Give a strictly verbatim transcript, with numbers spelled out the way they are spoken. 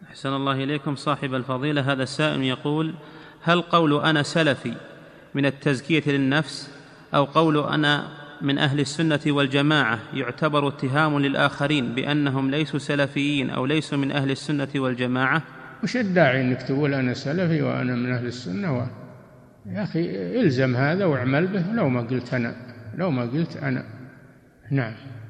أحسن الله إليكم صاحب الفضيلة. هذا السائل يقول: هل قول أنا سلفي من التزكية للنفس، أو قول أنا من أهل السنة والجماعة يعتبر اتهام للآخرين بأنهم ليسوا سلفيين أو ليسوا من أهل السنة والجماعة؟ وش الداعي أنك تقول أنا سلفي وأنا من أهل السنة و... يا أخي إلزم هذا واعمل به، لو ما قلت أنا لو ما قلت أنا نعم.